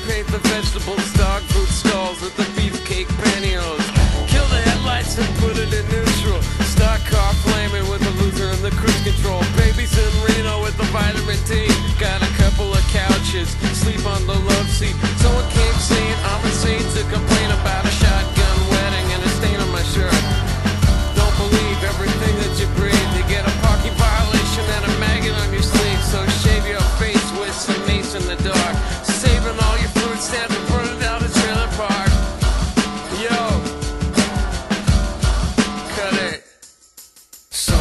paint the vegetables, dog food stalls with the beefcake pantyhose. Kill the headlights and put it in neutral. Stock car flaming with the loser and the cruise control. Babies in Reno with the vitamin D. Got a couple of couches, sleep on the love seat. Someone came saying I'm insane to complain about a shotgun wedding and a stain on my shirt. Don't believe everything that you breathe. You get a parking violation and a maggot on your sleeve. So shave your face with some mace in the dark. Saving all your food stamps and burning down the trailer park. Yo, cut it. So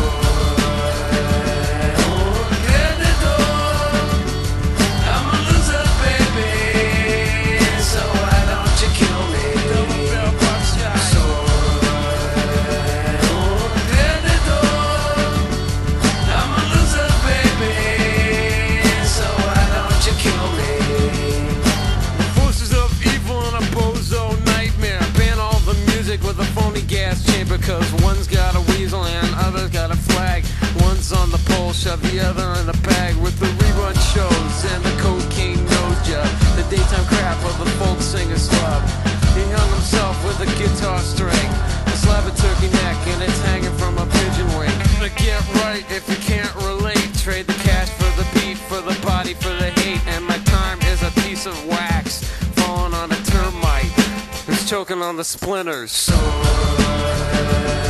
with a phony gas chamber, cause one's got a weasel and other's got a flag. One's on the pole, shove the other in a bag. With the rerun shows and the cocaine nose job, the daytime crap of the folk singer slub. He hung himself with a guitar string, a slab of turkey neck, and it's hanging from a pigeon wing. To get right if you can't relate, trade the cash for the beat, for the body, for the hate. And my time is a piece of wax falling on a termite, choking on the splinters. So